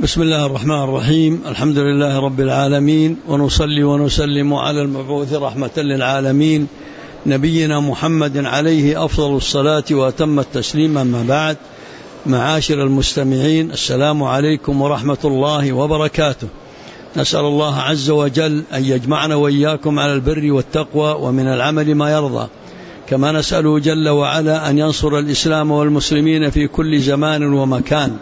بسم الله الرحمن الرحيم. الحمد لله رب العالمين، ونصلي ونسلم على المبعوث رحمة للعالمين نبينا محمد عليه أفضل الصلاة وأتم التسليم. أما بعد، معاشر المستمعين، السلام عليكم ورحمة الله وبركاته. نسأل الله عز وجل أن يجمعنا وإياكم على البر والتقوى ومن العمل ما يرضى، كما نسأله جل وعلا أن ينصر الإسلام والمسلمين في كل زمان ومكان.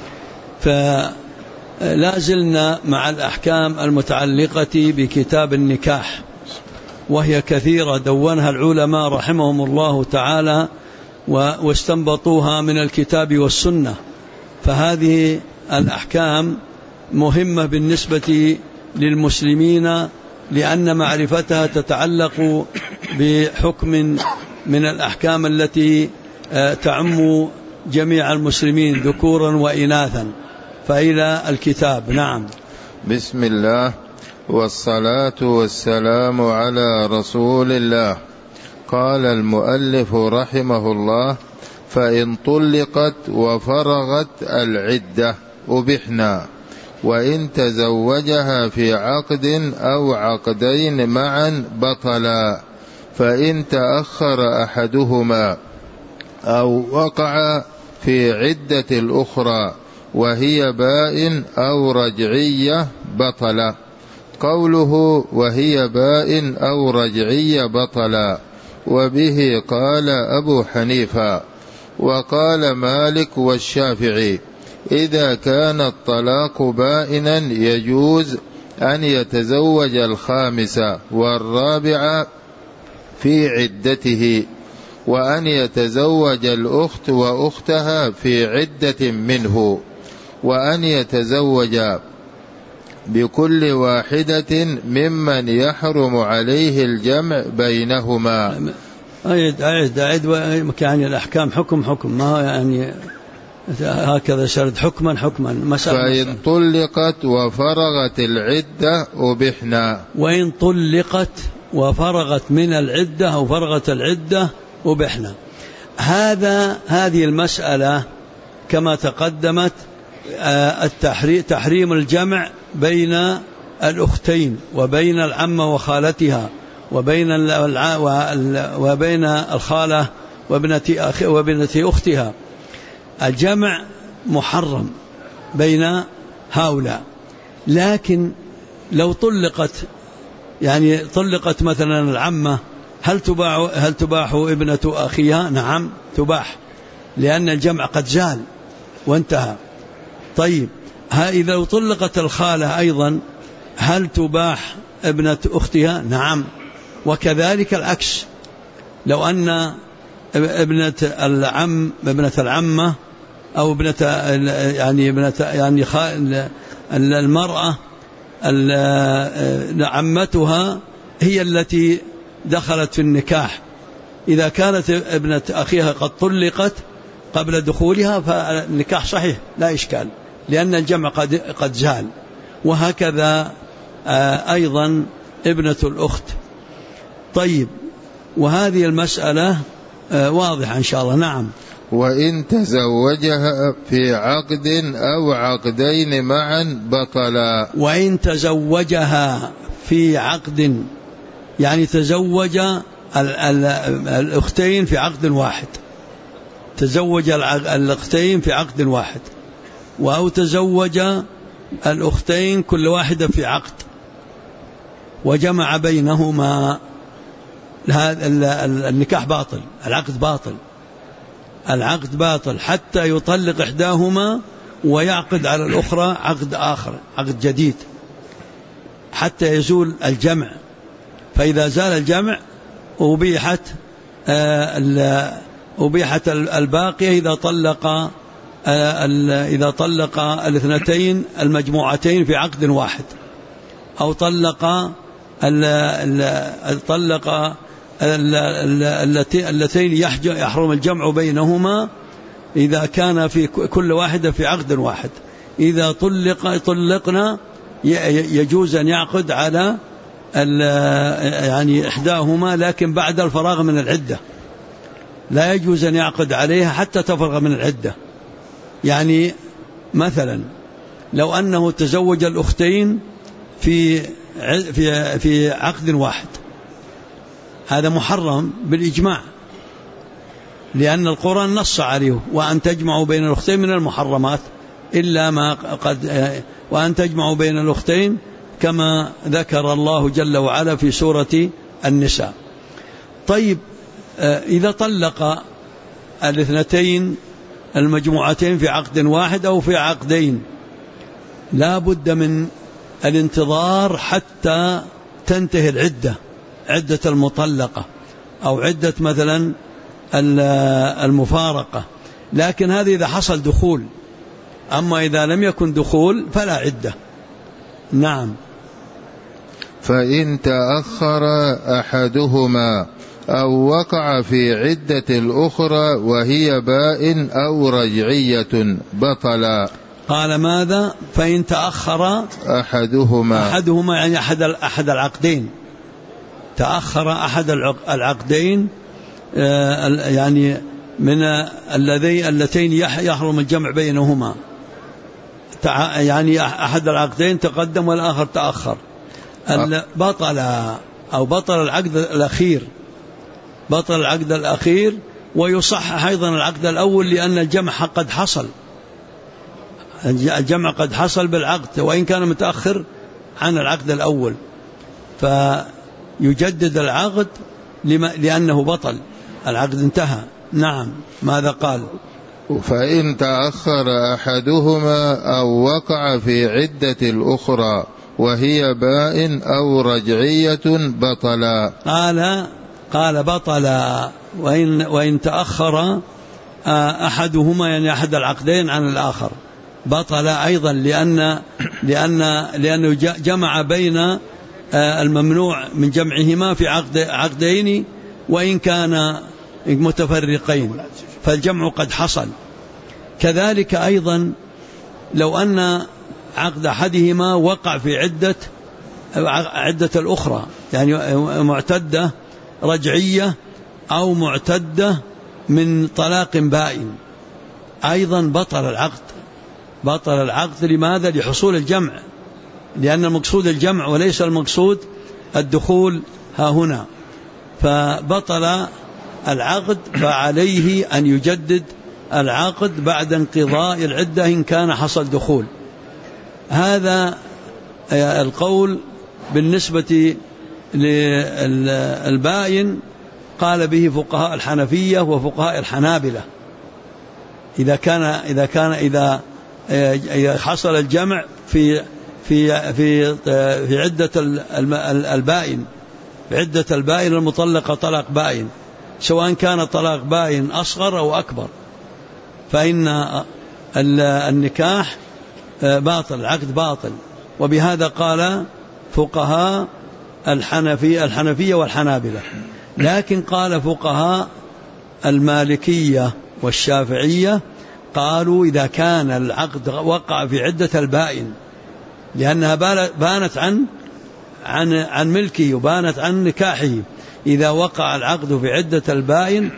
فلا زلنا مع الأحكام المتعلقة بكتاب النكاح، وهي كثيرة دونها العلماء رحمهم الله تعالى واستنبطوها من الكتاب والسنة. فهذه الأحكام مهمة بالنسبة للمسلمين، لأن معرفتها تتعلق بحكم من الأحكام التي تعم جميع المسلمين ذكورا وإناثا. فإلى الكتاب. نعم. بسم الله والصلاة والسلام على رسول الله. قال المؤلف رحمه الله: فإن طلقت وفرغت العدة أبحنا، وإن تزوجها في عقد أو عقدين معا بطلا، فإن تأخر أحدهما أو وقع في عدة الأخرى وهي بائن أو رجعية بطلا. قوله وهي بائن أو رجعية بطلا، وبه قال أبو حنيفة وقال مالك والشافعي: إذا كان الطلاق بائنا يجوز أن يتزوج الخامسة والرابعة في عدته، وأن يتزوج الأخت وأختها في عدة منه، وأن يتزوج بكل واحدة ممن يحرم عليه الجمع بينهما. أعد يعني الأحكام حكم، ما يعني هكذا سرد حكما فإن طلقت وفرغت العدة أبحنا. وإن طلقت وفرغت من العدة أو فرغت العدة أبحنا. هذه المسألة كما تقدمت تحريم الجمع بين الأختين وبين العمة وخالتها وبين الخالة وابنة أختها. الجمع محرم بين هؤلاء. لكن لو طلقت مثلا العمة، هل تباح ابنة أخيها؟ نعم تباح، لأن الجمع قد زال وانتهى. طيب، إذا لو طلقت الخالة أيضا، هل تباح ابنة أختها؟ نعم. وكذلك العكس، لو أن ابنة العمة أو المرأة عمتها هي التي دخلت في النكاح، إذا كانت ابنة أخيها قد طلقت قبل دخولها فالنكاح صحيح لا إشكال، لأن الجمع قد زال. وهكذا أيضا ابنة الأخت. طيب، وهذه المسألة واضحة إن شاء الله. نعم. وإن تزوجها في عقد أو عقدين معا بطلا. وإن تزوجها في عقد، يعني تزوج الأختين في عقد واحد، تزوج الأختين في عقد واحد، أو تزوج الأختين كل واحدة في عقد وجمع بينهما، هذا النكاح باطل، العقد باطل حتى يطلق إحداهما ويعقد على الأخرى عقد آخر، عقد جديد، حتى يزول الجمع. فإذا زال الجمع أبيحت الباقية إذا طلق الاثنتين المجموعتين في عقد واحد، أو طلق اللتين يحرم الجمع بينهما إذا كان في كل واحدة في عقد واحد. إذا طلقنا يجوز أن يعقد على إحداهما، لكن بعد الفراغ من العدة، لا يجوز أن يعقد عليها حتى تفرغ من العدة. يعني مثلا لو أنه تزوج الأختين في عقد واحد، هذا محرم بالإجماع، لأن القرآن نص عليه وأن تجمعوا بين الأختين من المحرمات إلا ما قد وأن تجمعوا بين الأختين كما ذكر الله جل وعلا في سورة النساء. طيب إذا طلق الاثنتين المجموعتين في عقد واحد أو في عقدين لا بد من الانتظار حتى تنتهي العدة، عدة المطلقة أو عدة مثلا المفارقة، لكن هذا إذا حصل دخول، أما إذا لم يكن دخول فلا عدة. نعم. فإن تأخر أحدهما أو وقع في عدة الأخرى وهي بائن أو رجعية بطلا. قال ماذا؟ فإن تأخر أحدهما يعني أحد العقدين، تأخر أحد العقدين يعني من اللتين يحرم الجمع بينهما، يعني أحد العقدين تقدم والآخر تأخر، بطل أو بطل العقد الأخير، بطل العقد الأخير، ويصحح أيضا العقد الأول لأن الجمع قد حصل، الجمع قد حصل بالعقد وإن كان متأخر عن العقد الأول، فيجدد العقد لأنه بطل، العقد انتهى. نعم. ماذا قال؟ فإن تأخر أحدهما أو وقع في عدة الأخرى وهي بائن أو رجعية بطلا. قال بطلا، وإن تأخر أحدهما يعني أحد العقدين عن الآخر بطل أيضا، لأنه جمع بين الممنوع من جمعهما في عقدين وإن كان متفرقين، فالجمع قد حصل. كذلك أيضا لو أن عقد أحدهما وقع في عدة الأخرى، يعني معتدة رجعية أو معتدة من طلاق بائن، أيضا بطل العقد. لماذا؟ لحصول الجمع، لأن المقصود الجمع وليس المقصود الدخول ها هنا، فبطل العقد، فعليه أن يجدد العقد بعد انقضاء العدة إن كان حصل دخول. هذا القول بالنسبة للبائن قال به فقهاء الحنفية وفقهاء الحنابلة، إذا حصل الجمع في عدة البائن، بعدة البائن المطلقة طلاق بائن، سواء كان طلاق بائن أصغر أو أكبر، فإن النكاح باطل، العقد باطل. وبهذا قال فقهاء الحنفية والحنابلة. لكن قال فقهاء المالكية والشافعية قالوا إذا كان العقد وقع في عدة البائن، لأنها بانت عن ملكه وبانت عن نكاحه، إذا وقع العقد في عدة البائن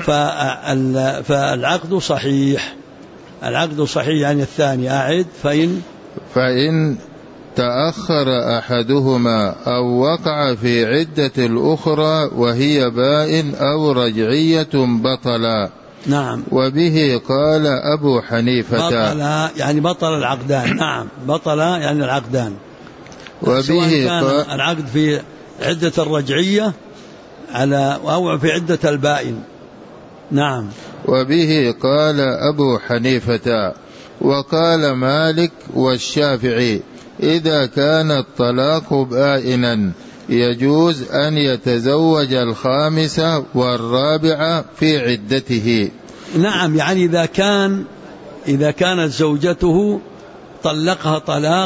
فالعقد صحيح، العقد صحيح. يعني الثاني أعد، فإن تأخر أحدهما أو وقع في عدة الأخرى وهي بائن أو رجعية بطلا. نعم. وبه قال أبو حنيفة بطل يعني بطل العقدان. نعم، بطل يعني العقدان، وبه كان العقد في عدة الرجعية أو في عدة البائن. نعم. وبه قال أبو حنيفة وقال مالك والشافعي إذا كان الطلاق بائنا يجوز أن يتزوج الخامسة والرابعة في عدته. نعم، يعني إذا كانت زوجته طلقها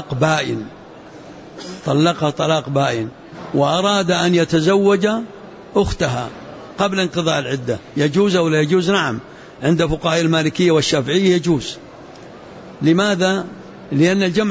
طلاق بائن وأراد أن يتزوج أختها قبل انقضاء العدة، يجوز أو لا يجوز؟ نعم، عند فقهاء المالكية والشافعية يجوز. لماذا؟ لأن الجمع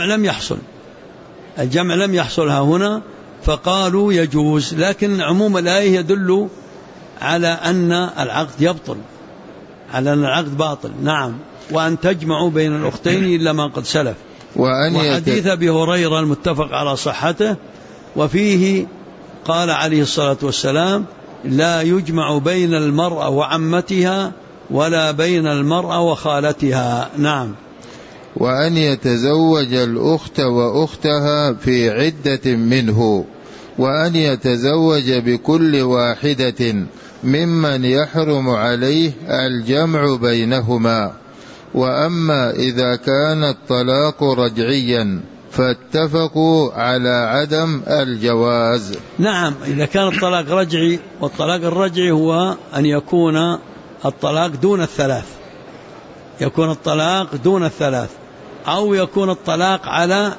لم يحصل ها هنا، فقالوا يجوز. لكن عموم الآية يدل على أن العقد يبطل، على أن العقد باطل. نعم. وأن تجمعوا بين الأختين إلا ما قد سلف. وحديث أبي هريرة المتفق على صحته، وفيه قال عليه الصلاة والسلام: لا يجمع بين المرأة وعمتها ولا بين المرأة وخالتها. نعم. وأن يتزوج الأخت وأختها في عدة منه، وأن يتزوج بكل واحدة ممن يحرم عليه الجمع بينهما. وأما إذا كان الطلاق رجعيا فاتفقوا على عدم الجواز. نعم، إذا كان الطلاق رجعي، والطلاق الرجعي هو أن يكون الطلاق دون الثلاث، يكون الطلاق دون الثلاث، أو يكون الطلاق على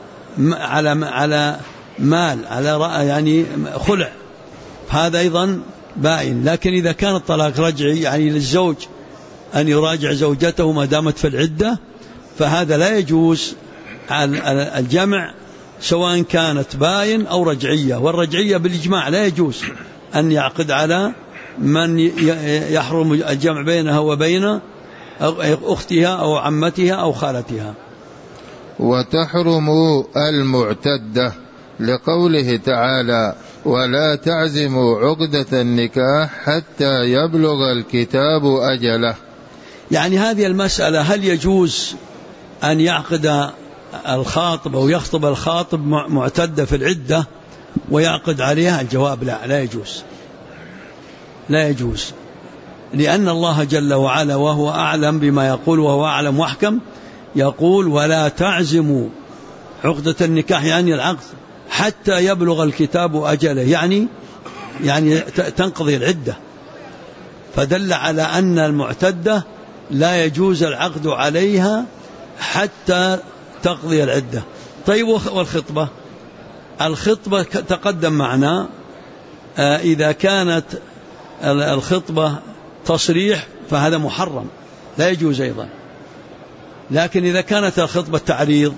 مال، على يعني خلع، هذا أيضا بائن. لكن إذا كان الطلاق رجعي يعني للزوج أن يراجع زوجته ما دامت في العدة، فهذا لا يجوز الجمع سواء كانت باين أو رجعية. والرجعية بالإجماع لا يجوز أن يعقد على من يحرم الجمع بينها وبين أختها أو عمتها أو خالتها. وتحرم المعتدة لقوله تعالى: ولا تعزموا عقدة النكاح حتى يبلغ الكتاب أجله. يعني هذه المسألة هل يجوز أن يعقد الخاطب أو يخطب الخاطب معتدة في العدة ويعقد عليها؟ الجواب لا، لا يجوز، لا يجوز، لأن الله جل وعلا وهو أعلم بما يقول وهو أعلم وأحكم يقول: ولا تعزموا عقدة النكاح، يعني العقد، حتى يبلغ الكتاب أجله، يعني تنقضي العدة. فدل على أن المعتدة لا يجوز العقد عليها حتى تقضي العدة. طيب، والخطبة؟ الخطبة تقدم معنا إذا كانت الخطبة تصريح فهذا محرم لا يجوز أيضا. لكن إذا كانت الخطبة تعريض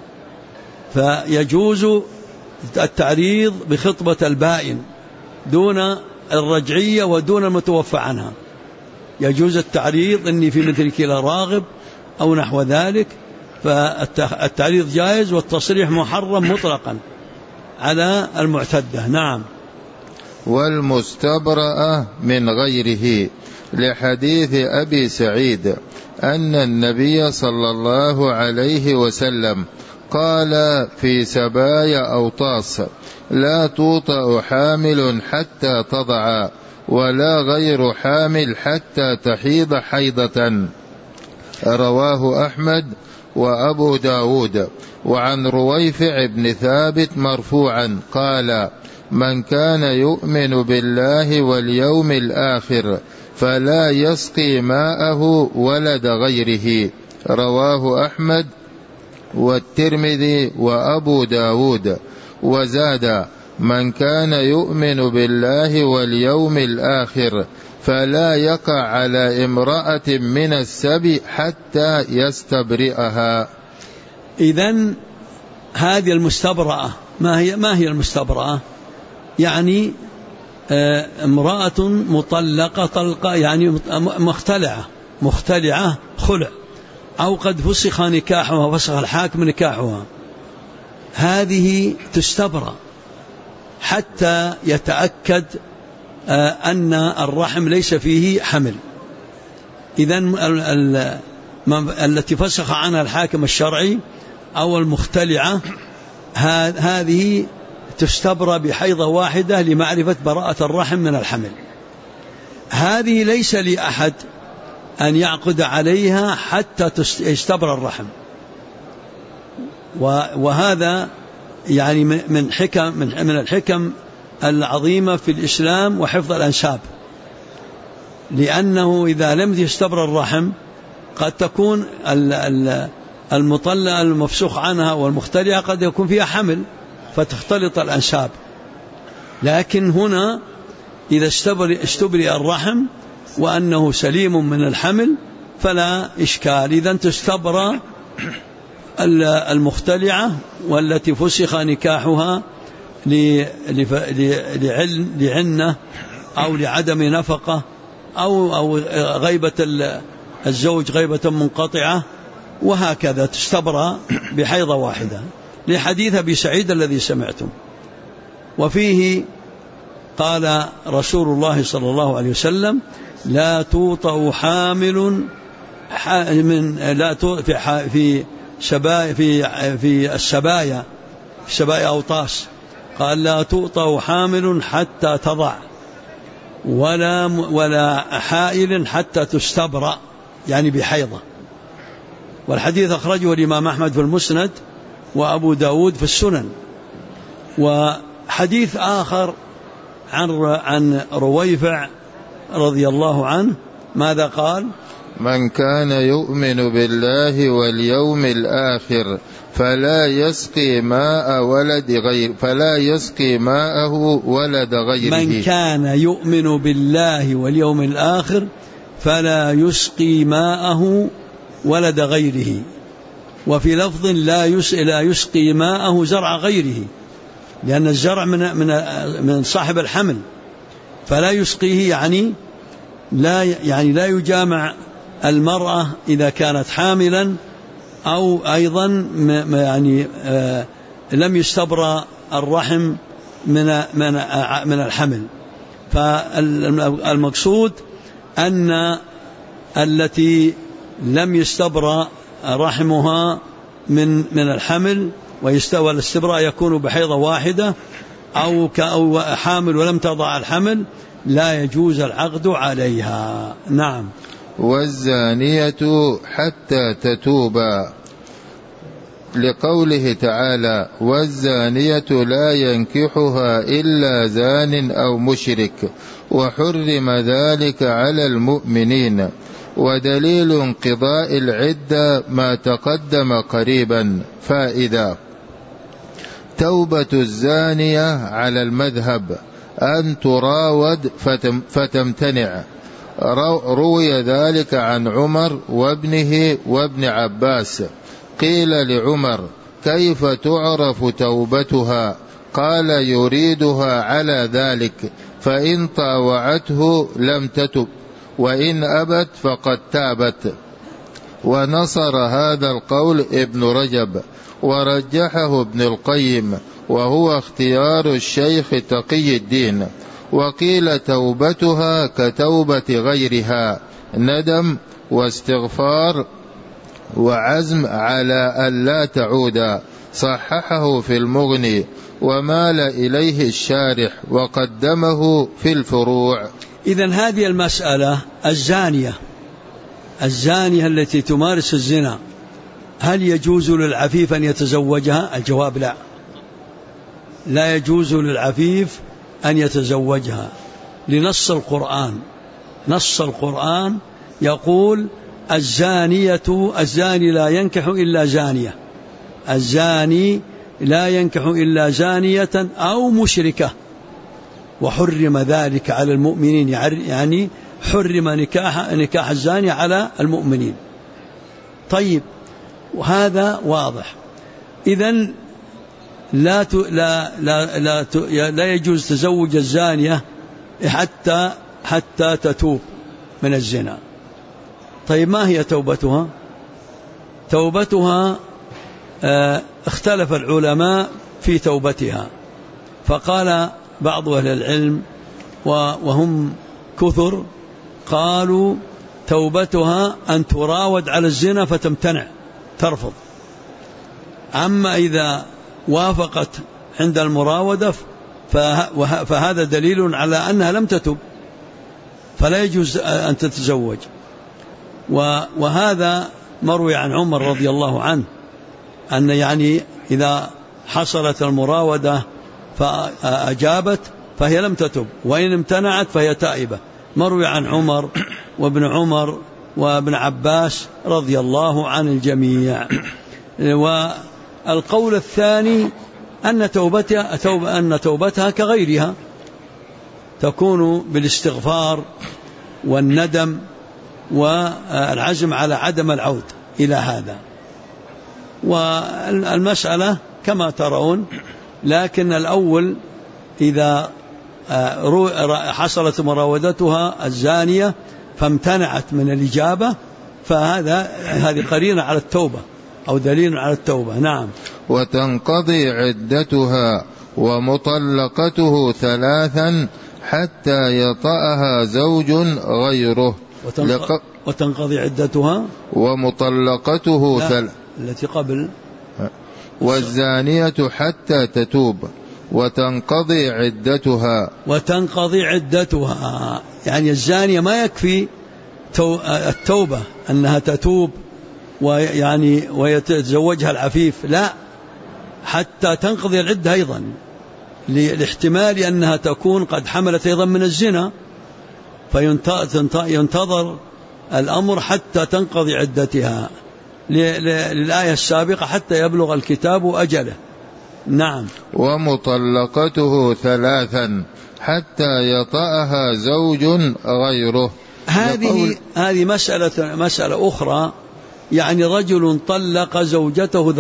فيجوز التعريض بخطبة البائن دون الرجعية ودون المتوفى عنها. يجوز التعريض إني في مثلك لا راغب أو نحو ذلك، فالتعريض جائز، والتصريح محرم مطلقا على المعتدة. نعم. والمستبرأة من غيره، لحديث أبي سعيد أن النبي صلى الله عليه وسلم قال في سبايا أوطاس: لا توطأ حامل حتى تضع، ولا غير حامل حتى تحيض حيضة. رواه أحمد وأبو داود. وعن رويفع بن ثابت مرفوعا قال: من كان يؤمن بالله واليوم الآخر فلا يسقي ماءه ولد غيره. رواه أحمد والترمذي وأبو داود. وزاد: من كان يؤمن بالله واليوم الآخر فلا يقع على امرأة من السبي حتى يستبرئها. إذن هذه المستبرأة ما هي المستبرأة؟ يعني امرأة مطلقة طلقة، يعني مختلعة خلع، أو قد فسخ نكاحها، فسخ الحاكم نكاحها، هذه تستبرأ حتى يتأكد أن الرحم ليس فيه حمل. إذن التي فسخ عنها الحاكم الشرعي أو المختلعة هذه تستبرأ بحيضة واحدة لمعرفة براءة الرحم من الحمل. هذه ليس لأحد أن يعقد عليها حتى يستبرأ الرحم. وهذا يعني من الحكم العظيمة في الإسلام وحفظ الأنساب، لأنه إذا لم يستبرأ الرحم قد تكون المطلقة المفسوخ عنها والمختلعة قد يكون فيها حمل فتختلط الأنساب. لكن هنا إذا استبرئ الرحم وأنه سليم من الحمل فلا إشكال. إذن تستبرأ المختلعة والتي فسخ نكاحها لعنة أو لعدم نفقة أو غيبة الزوج غيبة منقطعة، وهكذا تستبرأ بحيضة واحدة، لحديث أبي سعيد الذي سمعتم. وفيه قال رسول الله صلى الله عليه وسلم: لا توطأ حامل في السبايا أوطاس، قال: لا توطأ حامل حتى تضع، ولا حائل حتى تستبرأ، يعني بحيضة. والحديث أخرجه الإمام أحمد في المسند وأبو داود في السنن. وحديث آخر عن رويفع رضي الله عنه ماذا قال؟ من كان يؤمن بالله واليوم الآخر فلا يسقي ماءه ولد غيره. من كان يؤمن بالله واليوم الآخر فلا يسقي ماءه ولد غيره. وفي لفظ لا يسقي ماءه زرع غيره، لأن الزرع من صاحب الحمل، فلا يسقيه يعني لا يجامع المرأة إذا كانت حاملا، أو أيضا يعني لم يستبرأ الرحم من الحمل. فالمقصود أن التي لم يستبرأ رحمها من الحمل، والاستبراء يكون بحيضة واحدة، أو حامل ولم تضع الحمل، لا يجوز العقد عليها. نعم. والزانية حتى تتوبا، لقوله تعالى: والزانية لا ينكحها إلا زان أو مشرك، وحرم ذلك على المؤمنين. ودليل انقضاء العدة ما تقدم قريبا. فائدة: توبة الزانية على المذهب أن تراود فتمتنع. روي ذلك عن عمر وابنه وابن عباس. قيل لعمر: كيف تعرف توبتها؟ قال: يريدها على ذلك، فإن طاوعته لم تتب، وإن أبت فقد تابت. ونصر هذا القول ابن رجب، ورجحه ابن القيم، وهو اختيار الشيخ تقي الدين. وقيل توبتها كتوبة غيرها، ندم واستغفار وعزم على أن لا تعود. صححه في المغني، ومال إليه الشارح، وقدمه في الفروع. إذن هذه المسألة، الزانية التي تمارس الزنا، هل يجوز للعفيف أن يتزوجها؟ الجواب لا، لا يجوز للعفيف أن يتزوجها، لنص القرآن. نص القرآن يقول: الزاني لا ينكح إلا زانية، الزاني لا ينكح إلا زانية أو مشركة، وحرم ذلك على المؤمنين، يعني حرم نكاح الزاني على المؤمنين. طيب، وهذا واضح. إذن لا يجوز تزوج الزانية حتى تتوب من الزنا. طيب، ما هي توبتها؟ توبتها اختلف العلماء في توبتها، فقال بعض أهل العلم وهم كثر، قالوا: توبتها أن تراود على الزنا فتمتنع، ترفض. أما إذا وافقت عند المراودة فهذا دليل على أنها لم تتب، فلا يجوز أن تتزوج. وهذا مروي عن عمر رضي الله عنه، أن يعني إذا حصلت المراودة فأجابت فهي لم تتب، وإن امتنعت فهي تائبة. مروي عن عمر وابن عمر وابن عباس رضي الله عن الجميع. والقول الثاني أن توبتها كغيرها، تكون بالاستغفار والندم والعزم على عدم العود إلى هذا. والمسألة كما ترون، لكن الأول إذا حصلت مراودتها الزانية فامتنعت من الإجابة، هذه قرينة على التوبة أو دليل على التوبة. نعم. وتنقضي عدتها ومطلقته 3 حتى يطأها زوج غيره. وتنقضي عدتها ومطلقته التي قبل والزانية حتى تتوب وتنقضي عدتها. وتنقضي عدتها يعني الزانية ما يكفي التوبة أنها تتوب ويتزوجها العفيف، لا، حتى تنقضي العدة أيضا، لاحتمال أنها تكون قد حملت أيضا من الزنا، فينتظر الأمر حتى تنقضي عدتها للآية السابقة حتى يبلغ الكتاب أجله. نعم. ومطلقته 3 حتى يطأها زوج غيره. هذه مسألة أخرى، يعني رجل طلق زوجته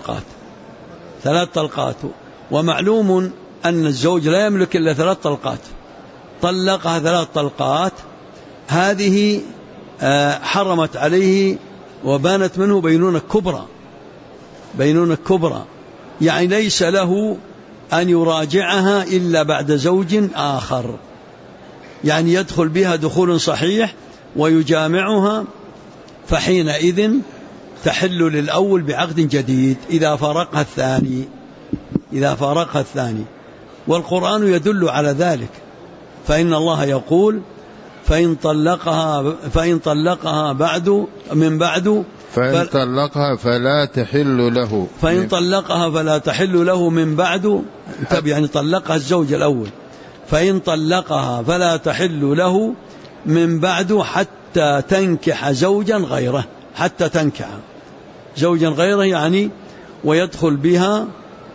3 طلقات، ومعلوم أن الزوج لا يملك إلا 3 طلقات، طلقها 3 طلقات، هذه حرمت عليه وبانت منه بينونة كبرى، يعني ليس له أن يراجعها إلا بعد زوج آخر، يعني يدخل بها دخول صحيح ويجامعها، فحينئذ تحل للأول بعقد جديد إذا فارقها الثاني. والقرآن يدل على ذلك، فإن الله يقول فإن طلقها من بعد فإن طلقها فلا تحل له من بعد، يعني طلقها الزوج الأول، فإن طلقها فلا تحل له من بعد حتى تنكح زوجا غيره، يعني ويدخل بها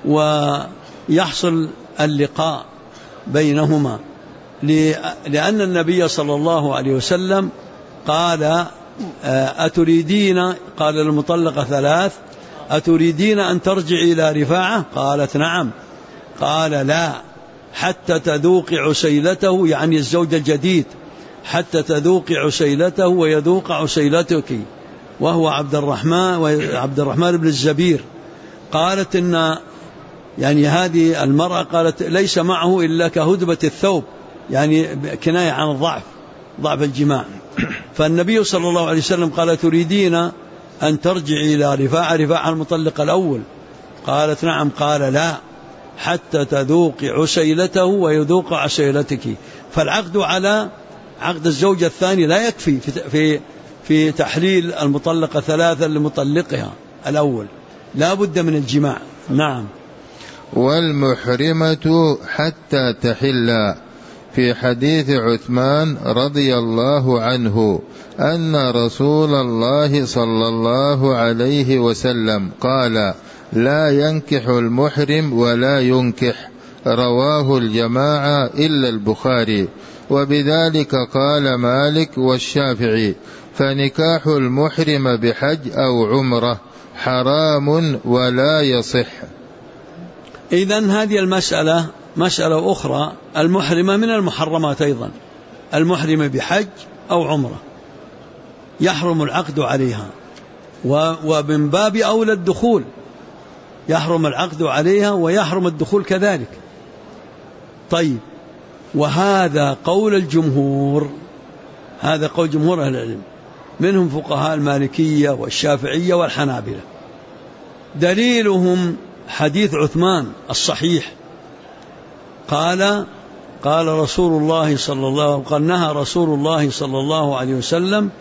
ويحصل اللقاء بينهما، لأن النبي صلى الله عليه وسلم قال أتريدين، قال للمطلقة 3 أتريدين أن ترجعي إلى رفاعة؟ قالت نعم. قال لا، حتى تذوق عسيلته، يعني الزوج الجديد، حتى تذوق عسيلته ويذوق عسيلتك، وهو عبد الرحمن بن الزبير. قالت إن يعني هذه المرأة قالت ليس معه إلا كهدبة الثوب، يعني كناية عن ضعف الجماع. فالنبي صلى الله عليه وسلم قال تريدين أن ترجعي إلى رفاعة المطلق الأول؟ قالت نعم. قال لا، حتى تذوق عسيلته ويذوق عسيلتك. فالعقد على عقد الزوجة الثاني لا يكفي في تحليل المطلقة 3 لمطلقها الأول، لا بد من الجماع. نعم. والمحرمة حتى تحل، في حديث عثمان رضي الله عنه أن رسول الله صلى الله عليه وسلم قال لا ينكح المحرم ولا ينكح، رواه الجماعة إلا البخاري، وبذلك قال مالك والشافعي، فنكاح المحرم بحج أو عمرة حرام ولا يصح. إذن هذه المسألة مسألة أخرى، المحرمة من المحرمات أيضا، المحرمة بحج أو عمرة يحرم العقد عليها، ومن باب أولى الدخول يحرم العقد عليها ويحرم الدخول كذلك. طيب، وهذا قول الجمهور، هذا قول جمهور أهل العلم، منهم فقهاء المالكية والشافعية والحنابلة. دليلهم حديث عثمان الصحيح، قال رسول الله صلى الله قال نهى رسول الله صلى الله عليه وسلم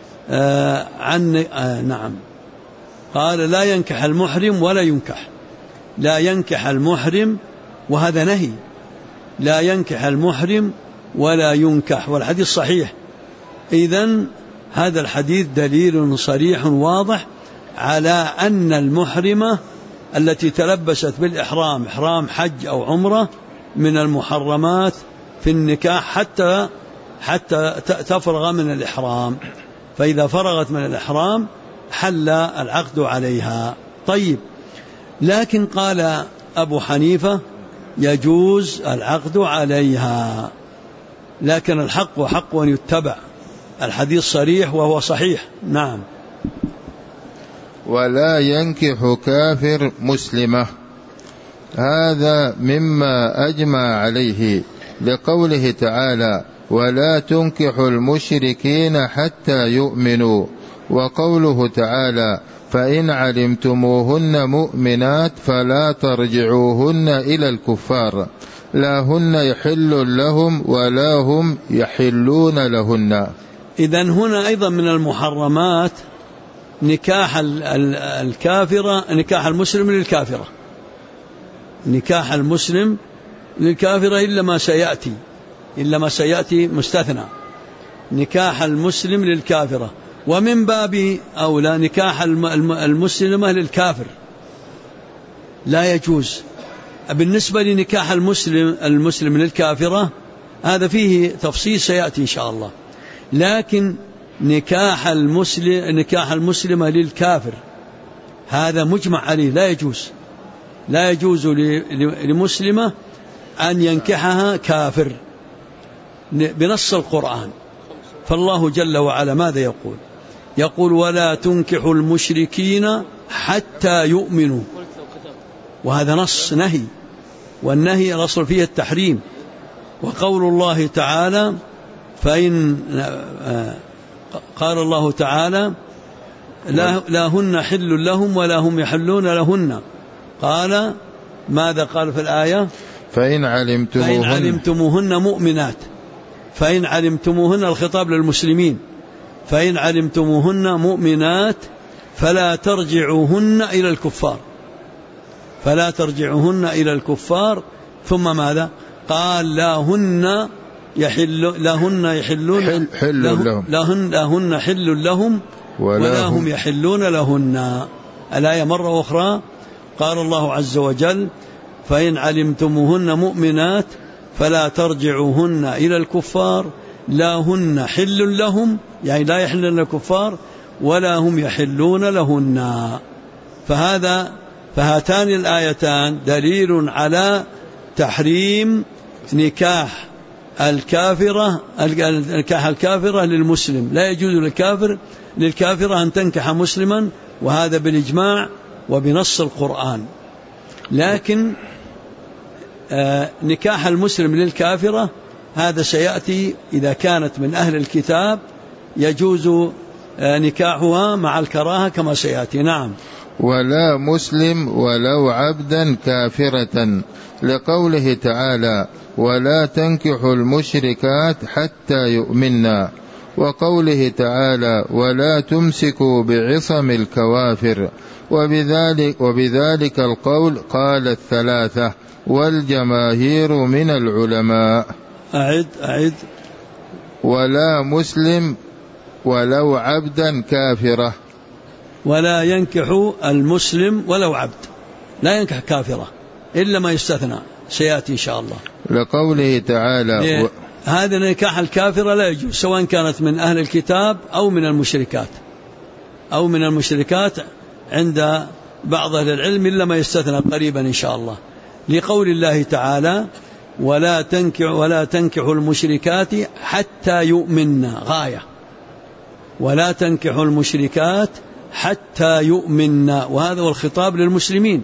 نعم، قال لا ينكح المحرم ولا ينكح، لا ينكح المحرم، وهذا نهي، لا ينكح المحرم ولا ينكح، والحديث صحيح. إذن هذا الحديث دليل صريح واضح على أن المحرمة التي تلبست بالإحرام، إحرام حج أو عمرة، من المحرمات في النكاح حتى تفرغ من الإحرام، فإذا فرغت من الإحرام حل العقد عليها. طيب، لكن قال أبو حنيفة يجوز العقد عليها، لكن الحق حق أن يتبع، الحديث صريح وهو صحيح. نعم. ولا ينكح كافر مسلمة، هذا مما أجمع عليه لقوله تعالى ولا تنكحوا المشركين حتى يؤمنوا، وقوله تعالى فإن علمتموهن مؤمنات فلا ترجعوهن إلى الكفار لا هن يحل لهم ولا هم يحلون لهن. إذن هنا أيضا من المحرمات نكاح الكافرة، نكاح المسلم للكافرة، نكاح المسلم للكافرة إلا ما سيأتي مستثنى، نكاح المسلم للكافرة. ومن باب أولى نكاح المسلمة للكافر لا يجوز. بالنسبة لنكاح المسلم للكافرة هذا فيه تفصيل سيأتي إن شاء الله، لكن نكاح المسلمة للكافر هذا مجمع عليه، لا يجوز لمسلمة أن ينكحها كافر بنص القرآن. فالله جل وعلا ماذا يقول ولا تنكحوا المشركين حتى يؤمنوا، وهذا نص نهي، والنهي الأصل فيه التحريم. وقول الله تعالى فإن قال الله تعالى لا هن حل لهم ولا هم يحلون لهن، قال ماذا قال في الآية فإن علمتموهن مؤمنات، فإن علمتموهن الخطاب للمسلمين، فإن علمتموهن مؤمنات فلا ترجعوهن إلى الكفار، ثم ماذا قال لا هن حل لهم ولا هم يحلون لهن. الآية مرة أخرى قال الله عز وجل فإن علمتموهن مؤمنات فلا ترجعوهن إلى الكفار لا هن حل لهم، يعني لا يحلن الكفار، ولا هم يحلون لهن. فهاتان الآيتان دليل على تحريم نكاح الكافرة للمسلم. لا يجوز للكافرة أن تنكح مسلما، وهذا بالإجماع وبنص القرآن. لكن نكاح المسلم للكافرة هذا سيأتي إذا كانت من أهل الكتاب يجوز نكاحها مع الكراهة كما سيأتي. نعم. ولا مسلم ولو عبدا كافرة، لقوله تعالى ولا تنكحوا المشركات حتى يؤمنا، وقوله تعالى ولا تمسكوا بعصم الكوافر، وبذلك القول قال الثلاثة والجماهير من العلماء. أعد ولا مسلم ولو عبدا كافرة، ولا ينكح المسلم ولو عبد، لا ينكح كافرة إلا ما يستثنى سيأتي إن شاء الله. لقوله تعالى هذا نكاح الكافرة لا يجوز، سواء كانت من أهل الكتاب أو من المشركات عند بعض أهل العلم إلا ما يستثنى قريبا إن شاء الله، لقول الله تعالى ولا تنكحوا المشركات حتى يؤمن، غاية ولا تنكحوا المشركات حتى يؤمن، وهذا هو الخطاب للمسلمين.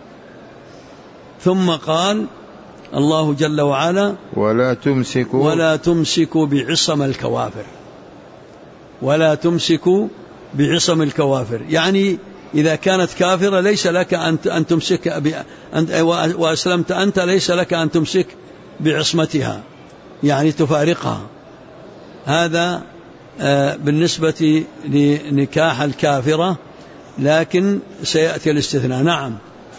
ثم قال الله جل وعلا ولا تمسكوا بعصم الكوافر، ولا تمسكوا بعصم الكوافر، يعني إذا كانت كافرة ليس لك أن تمسك وأسلمت أنت ليس لك أن تمسك بعصمتها، يعني تفارقها. هذا بالنسبة لنكاح الكافرة، لكن سيأتي الاستثناء. نعم.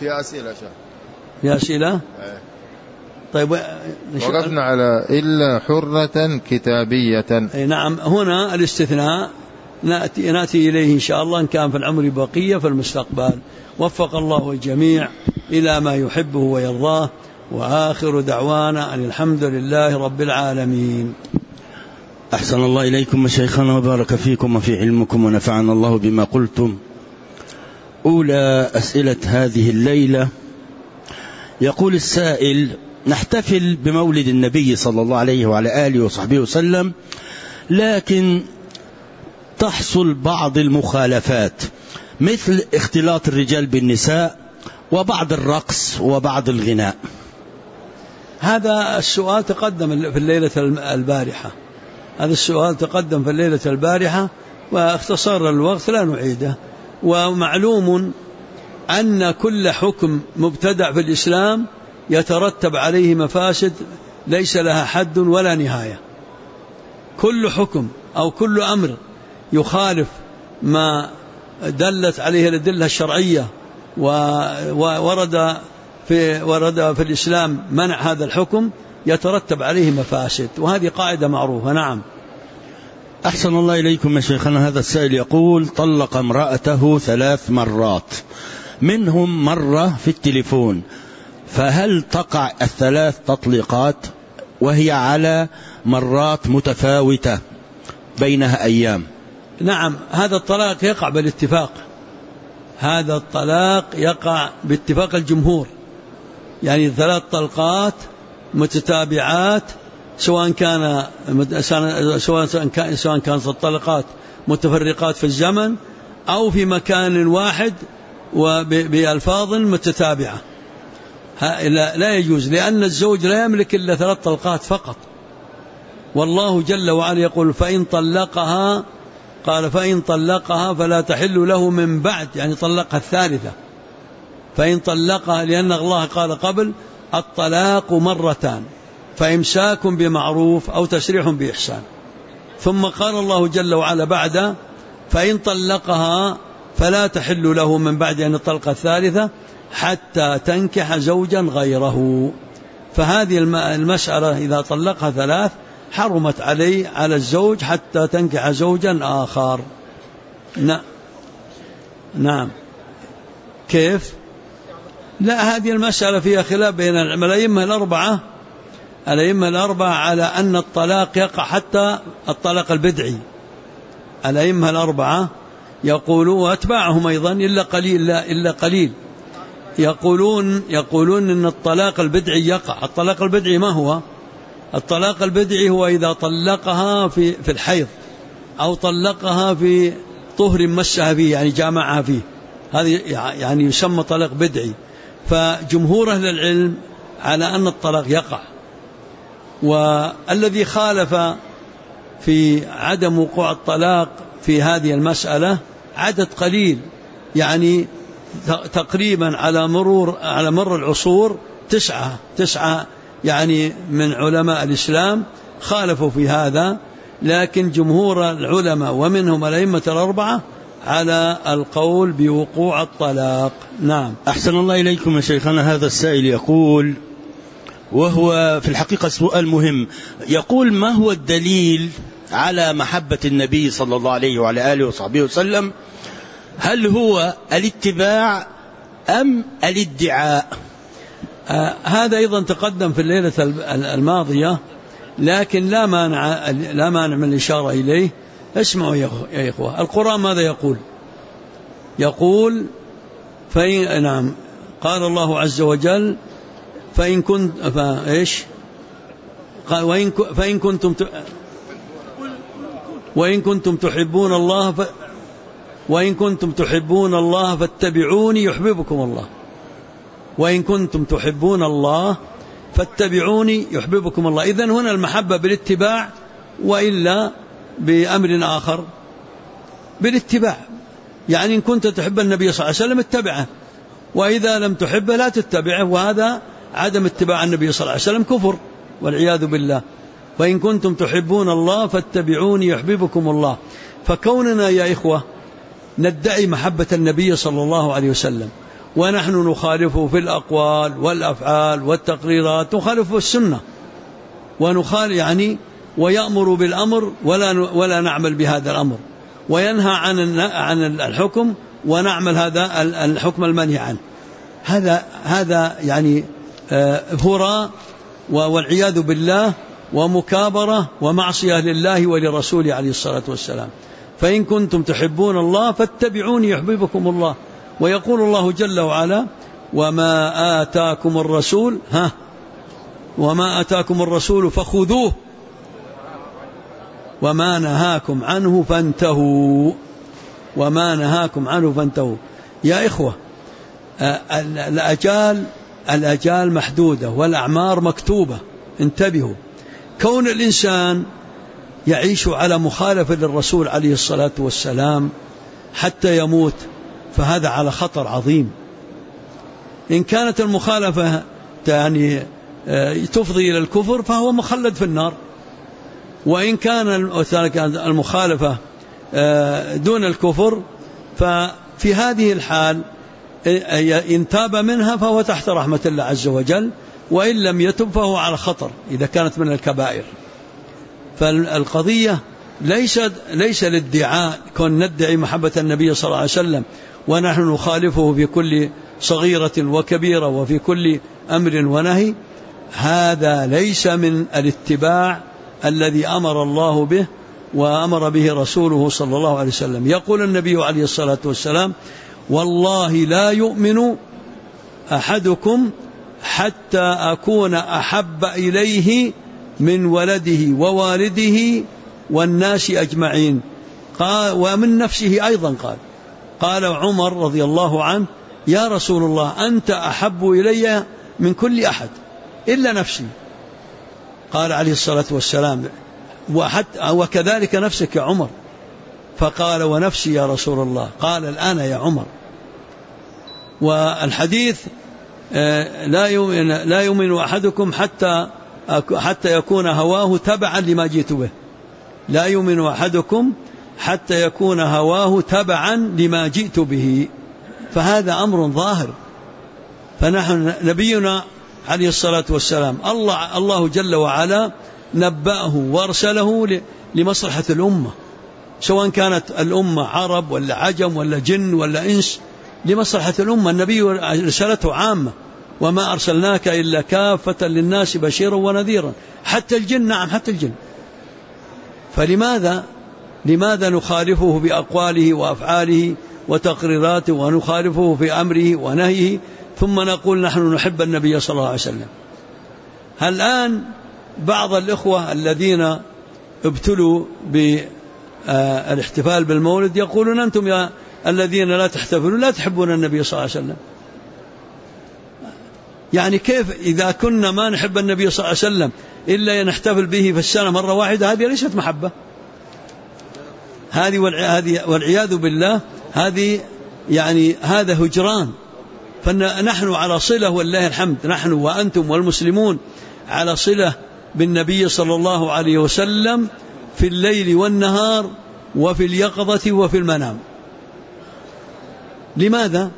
في أسئلة طيب وقفنا على إلا حرة كتابية. نعم. هنا الاستثناء نأتي إليه إن شاء الله إن كان في العمر بقية في المستقبل. وفق الله الجميع إلى ما يحبه ويرضاه، وآخر دعوانا أن الحمد لله رب العالمين. أحسن الله إليكم مشايخنا وبارك فيكم وفي علمكم ونفعنا الله بما قلتم. أولى أسئلة هذه الليلة، يقول السائل: نحتفل بمولد النبي صلى الله عليه وعلى آله وصحبه وسلم، لكن تحصل بعض المخالفات مثل اختلاط الرجال بالنساء وبعض الرقص وبعض الغناء. هذا السؤال تقدم في الليلة البارحة، هذا السؤال تقدم في الليلة البارحة واختصر الوقت لا نعيده. ومعلوم أن كل حكم مبتدع في الإسلام يترتب عليه مفاسد ليس لها حد ولا نهاية. كل حكم أو كل أمر يخالف ما دلت عليه الأدلة الشرعية وورد في الإسلام منع هذا الحكم يترتب عليه مفاسد، وهذه قاعدة معروفة. نعم. أحسن الله إليكم يا شيخنا. هذا السائل يقول: طلق امرأته 3 مرات، منهم مرة في التليفون، فهل تقع ال3 تطليقات وهي على مرات متفاوتة بينها أيام؟ نعم، هذا الطلاق يقع بالاتفاق، هذا الطلاق يقع باتفاق الجمهور، يعني 3 طلقات متتابعات سواء كانت الطلقات متفرقات في الزمن أو في مكان واحد وبألفاظ متتابعة، لا يجوز، لأن الزوج لا يملك إلا 3 طلقات فقط. والله جل وعلا يقول: فإن طلقها، قال: فإن طلقها فلا تحل له من بعد، يعني طلقها الثالثة. فإن طلقها، لأن الله قال قبل: الطلاق مرتان، فإمساك بمعروف أو تسريح بإحسان. ثم قال الله جل وعلا بعد: فإن طلقها فلا تحل له من بعد، يعني الطلقة الثالثة، حتى تنكح زوجا غيره. فهذه المسألة إذا طلقها 3 حرمت على الزوج حتى تنكح زوجا آخر. نعم. كيف؟ لا، هذه المسألة فيها خلاف بين الأئمة الأربعة على أن الطلاق يقع حتى الطلاق البدعي. الأئمة الأربعة يقولون، وأتباعهم أيضا إلا قليل يقولون أن الطلاق البدعي يقع. الطلاق البدعي ما هو؟ الطلاق البدعي هو إذا طلقها في الحيض أو طلقها في طهر مسها فيه، يعني جامعها فيه، هذه يعني يسمى طلاق بدعي. فجمهور أهل العلم على أن الطلاق يقع، والذي خالف في عدم وقوع الطلاق في هذه المسألة عدد قليل، يعني تقريبا على مر العصور 9 يعني من علماء الإسلام خالفوا في هذا، لكن جمهور العلماء ومنهم الأئمة الأربعة على القول بوقوع الطلاق. نعم. أحسن الله إليكم يا شيخنا. هذا السائل يقول، وهو في الحقيقة سؤال مهم، يقول: ما هو الدليل على محبة النبي صلى الله عليه وعلى آله وصحبه وسلم؟ هل هو الاتباع أم الادعاء؟ هذا أيضا تقدم في الليلة الماضية، لكن لا مانع من الإشارة إليه. اسمعوا يا إخوة، القرآن ماذا يقول نعم، قال الله عز وجل: فإن كنتم تحبون الله فاتبعوني يحببكم الله. وإن كنتم تحبون الله فاتبعوني يحببكم الله. إذن هنا المحبة بالاتباع، وإلا بأمر آخر بالاتباع. يعني إن كنت تحب النبي صلى الله عليه وسلم اتبعه، وإذا لم تحبه لا تتبعه، وهذا عدم اتباع النبي صلى الله عليه وسلم كفر والعياذ بالله. وإن كنتم تحبون الله فاتبعوني يحببكم الله. فكوننا يا إخوة ندعي محبة النبي صلى الله عليه وسلم ونحن نخالفه في الأقوال والأفعال والتقريرات، نخالفه السنة ونخالف يعني ويأمر بالأمر ولا نعمل بهذا الأمر، وينهى عن الحكم ونعمل هذا الحكم المنهي عنه. هذا يعني هراء والعياذ بالله ومكابرة ومعصية لله ولرسوله عليه الصلاة والسلام. فإن كنتم تحبون الله فاتبعوني يحببكم الله. ويقول الله جل وعلا: وما آتاكم الرسول فخذوه وما نهاكم عنه فانتهوا. وما نهاكم عنه فانتهوا. يا إخوة، الأجال محدودة والأعمار مكتوبة، انتبهوا. كون الإنسان يعيش على مخالفة للرسول عليه الصلاة والسلام حتى يموت فهذا على خطر عظيم. إن كانت المخالفة يعني تفضي إلى الكفر فهو مخلد في النار، وإن كان المخالفة دون الكفر ففي هذه الحال إن تاب منها فهو تحت رحمة الله عز وجل، وإن لم يتب فهو على خطر إذا كانت من الكبائر. فالقضية ليس الادعاء كون ندعي محبة النبي صلى الله عليه وسلم ونحن نخالفه في كل صغيرة وكبيرة وفي كل أمر ونهي، هذا ليس من الاتباع الذي أمر الله به وأمر به رسوله صلى الله عليه وسلم. يقول النبي عليه الصلاة والسلام: والله لا يؤمن أحدكم حتى أكون أحب إليه من ولده ووالده والناس أجمعين. قال ومن نفسه أيضا. قال عمر رضي الله عنه: يا رسول الله أنت أحب إلي من كل أحد إلا نفسي. قال عليه الصلاة والسلام: وكذلك نفسك يا عمر. فقال: ونفسي يا رسول الله. قال: الآن يا عمر. والحديث لا يؤمن أحدكم حتى يكون هواه تبعا لما جئت به. لا يؤمن أحدكم حتى يكون هواه تبعا لما جئت به. فهذا أمر ظاهر. فنحن نبينا عليه الصلاة والسلام الله جل وعلا نبأه وارسله لمصلحة الأمة، سواء كانت الأمة عرب ولا عجم ولا جن ولا إنس، لمصلحة الأمة. النبي رسالته عامة: وما أرسلناك إلا كافة للناس بشيرا ونذيرا. حتى الجن، نعم حتى الجن. فلماذا نخالفه بأقواله وأفعاله وتقريراته، ونخالفه في أمره ونهيه، ثم نقول نحن نحب النبي صلى الله عليه وسلم؟ الآن بعض الإخوة الذين ابتلوا بالاحتفال بالمولد يقولون: أنتم يا الذين لا تحتفلون لا تحبون النبي صلى الله عليه وسلم. يعني كيف إذا كنا ما نحب النبي صلى الله عليه وسلم إلا نحتفل به في السنة مرة واحدة؟ هذه ليست محبة، هذه والعياذ بالله، هذا هجران. فنحن على صلة والله الحمد، نحن وأنتم والمسلمون على صلة بالنبي صلى الله عليه وسلم في الليل والنهار وفي اليقظة وفي المنام. لماذا؟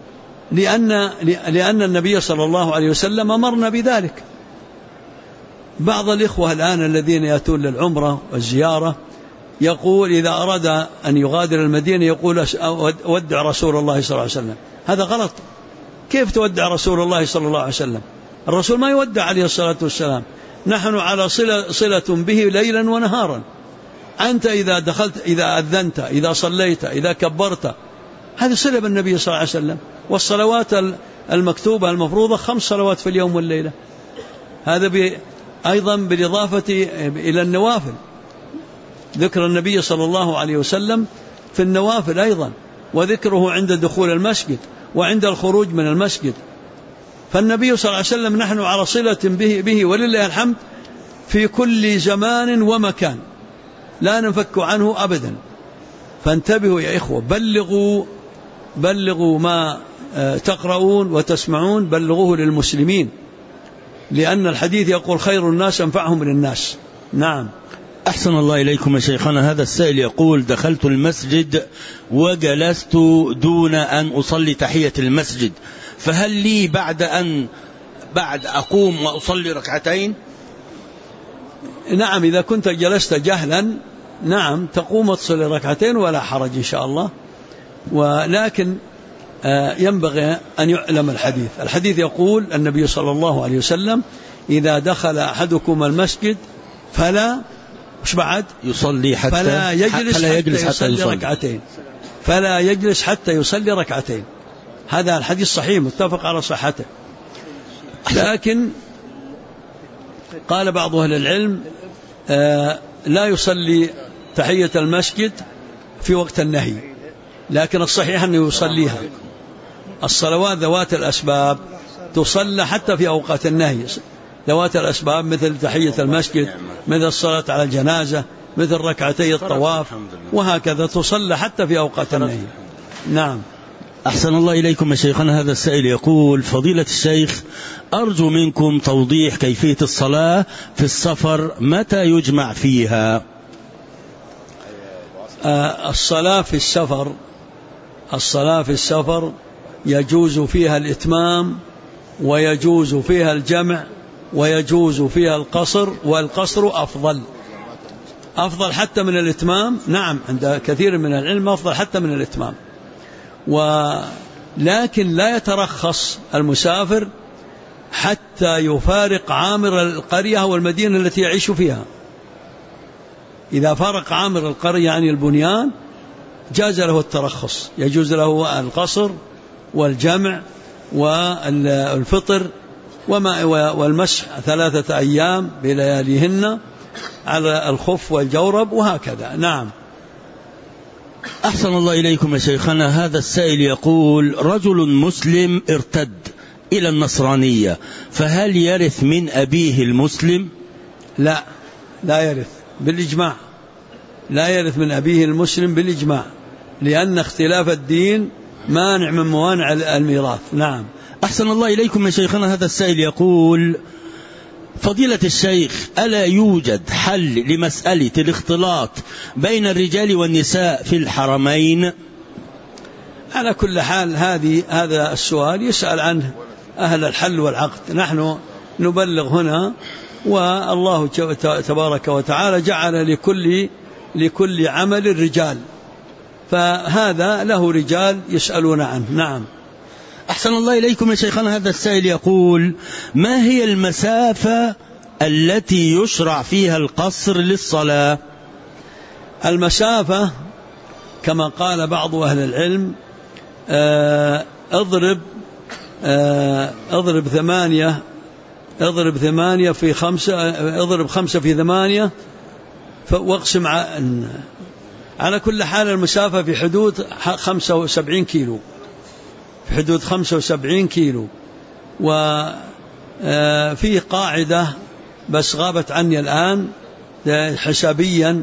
لأن النبي صلى الله عليه وسلم أمرنا بذلك. بعض الإخوة الآن الذين يأتون للعمرة والزيارة يقول إذا أراد أن يغادر المدينة يقول: ودع رسول الله صلى الله عليه وسلم. هذا غلط. كيف تودع رسول الله صلى الله عليه وسلم؟ الرسول ما يودع عليه الصلاة والسلام. نحن على صلة به ليلا ونهارا. أنت إذا دخلت، إذا أذنت، إذا صليت، إذا كبرت، هذه صلة بالنبي صلى الله عليه وسلم. والصلوات المكتوبة المفروضة 5 صلوات في اليوم والليلة. هذا أيضا بالإضافة إلى النوافل، ذكر النبي صلى الله عليه وسلم في النوافل أيضا، وذكره عند دخول المسجد وعند الخروج من المسجد. فالنبي صلى الله عليه وسلم نحن على صلة به ولله الحمد في كل زمان ومكان، لا ننفك عنه أبدا. فانتبهوا يا إخوة، بلغوا ما تقرؤون وتسمعون، بلغوه للمسلمين، لأن الحديث يقول: خير الناس أنفعهم للناس. نعم. أحسن الله إليكم يا شيخنا. هذا السائل يقول: دخلت المسجد وجلست دون أن أصلي تحية المسجد، فهل لي بعد أقوم وأصلي ركعتين؟ نعم، إذا كنت جلست جهلا نعم تقوم وتصلي ركعتين ولا حرج إن شاء الله. ولكن ينبغي أن يعلم الحديث يقول النبي صلى الله عليه وسلم: إذا دخل أحدكم المسجد فلا يصلي فلا يجلس حتى يصلي ركعتين، فلا يجلس حتى يصلي ركعتين. هذا الحديث صحيح متفق على صحته. لكن قال بعض أهل العلم لا يصلي تحية المسجد في وقت النهي، لكن الصحيح أنه يصليها. الصلوات ذوات الأسباب تصلى حتى في أوقات النهي، ذوات الأسباب مثل تحية المسجد، مثل الصلاة على الجنازة، مثل ركعتي الطواف، وهكذا تصلى حتى في أوقات النهي. نعم. أحسن الله إليكم يا شيخنا. هذا السائل يقول: فضيلة الشيخ، أرجو منكم توضيح كيفية الصلاة في السفر، متى يجمع فيها؟ الصلاة في السفر يجوز فيها الإتمام، ويجوز فيها الجمع، ويجوز فيها القصر، والقصر أفضل حتى من الإتمام. نعم، عند كثير من العلم أفضل حتى من الإتمام. ولكن لا يترخص المسافر حتى يفارق عامر القرية أو المدينة التي يعيش فيها. إذا فارق عامر القرية يعني البنيان، جاز له الترخص، يجوز له القصر والجمع والفطر والمسح 3 أيام بلياليهن على الخف والجورب وهكذا. نعم. أحسن الله إليكم يا شيخنا. هذا السائل يقول: رجل مسلم ارتد إلى النصرانية، فهل يرث من أبيه المسلم؟ لا يرث بالإجماع، لا يرث من أبيه المسلم بالإجماع، لأن اختلاف الدين مانع من موانع الميراث. نعم. أحسن الله إليكم يا شيخنا. هذا السائل يقول: فضيلة الشيخ، ألا يوجد حل لمسألة الاختلاط بين الرجال والنساء في الحرمين؟ على كل حال هذا السؤال يسأل عنه أهل الحل والعقد. نحن نبلغ هنا، والله تبارك وتعالى جعل لكل عمل رجال، فهذا له رجال يسألون عنه. نعم. أحسن الله إليكم يا شيخنا. هذا السائل يقول: ما هي المسافة التي يشرع فيها القصر للصلاة؟ المسافة كما قال بعض أهل العلم: اضرب 8 في 5، اضرب 5 في 8 واقسم. على كل حال المسافة في حدود 75 كيلو، في حدود 75 كيلو. وفي قاعدة بس غابت عني الآن حسابيا،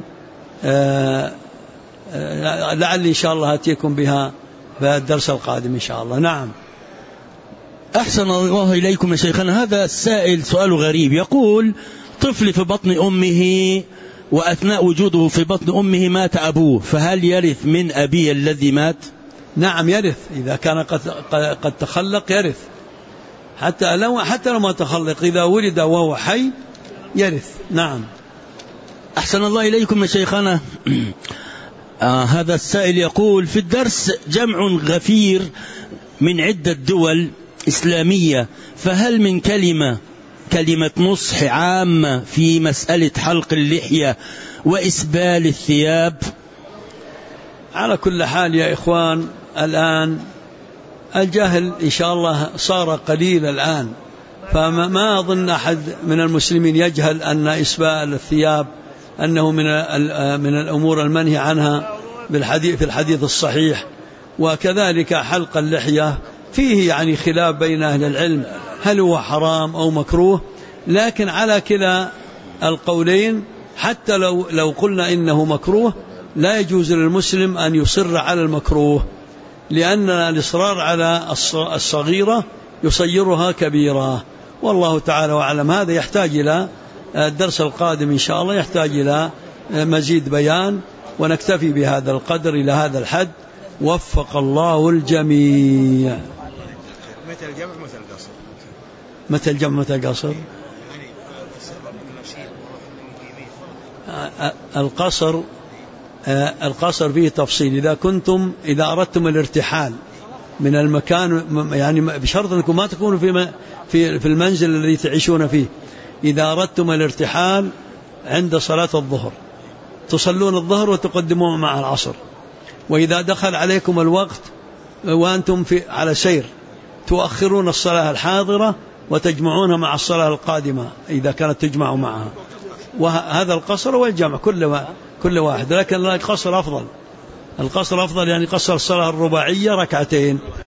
لعلي إن شاء الله أتيكم بها في الدرس القادم إن شاء الله. نعم. أحسن الله إليكم يا شيخنا. هذا السائل سؤال غريب، يقول: طفل في بطن أمه، وأثناء وجوده في بطن أمه مات أبوه، فهل يرث من أبيه الذي مات؟ نعم يرث، إذا كان قد تخلق يرث، حتى لو ما تخلق، إذا ولد وهو حي يرث. نعم. أحسن الله إليكم يا شيخنا. هذا السائل يقول: في الدرس جمع غفير من عدة دول إسلامية، فهل من كلمة نصح عامة في مسألة حلق اللحية وإسبال الثياب؟ على كل حال يا إخوان، الآن الجهل إن شاء الله صار قليل الآن، فما أظن أحد من المسلمين يجهل أن إسبال الثياب أنه من الأمور المنهي عنها في الحديث الصحيح، وكذلك حلق اللحية فيه يعني خلاف بين أهل العلم هل هو حرام أو مكروه، لكن على كلا القولين حتى لو قلنا إنه مكروه لا يجوز للمسلم أن يصر على المكروه، لأن الإصرار على الصغيرة يصيرها كبيرة، والله تعالى أعلم. هذا يحتاج إلى الدرس القادم إن شاء الله، يحتاج إلى مزيد بيان، ونكتفي بهذا القدر إلى هذا الحد، وفق الله الجميع. متى الجمع متى القصر؟ متى الجمع متى القصر؟ القصر فيه تفصيل. إذا أردتم الارتحال من المكان، يعني بشرط أنكم ما تكونوا في المنزل الذي تعيشون فيه، إذا أردتم الارتحال عند صلاة الظهر تصلون الظهر وتقدمون مع العصر، وإذا دخل عليكم الوقت وأنتم على سير تؤخرون الصلاة الحاضرة وتجمعونها مع الصلاة القادمة إذا كانت تجمع معها. وهذا القصر والجمع كل واحد، لكن القصر أفضل. القصر أفضل، يعني قصر الصلاة الرباعية ركعتين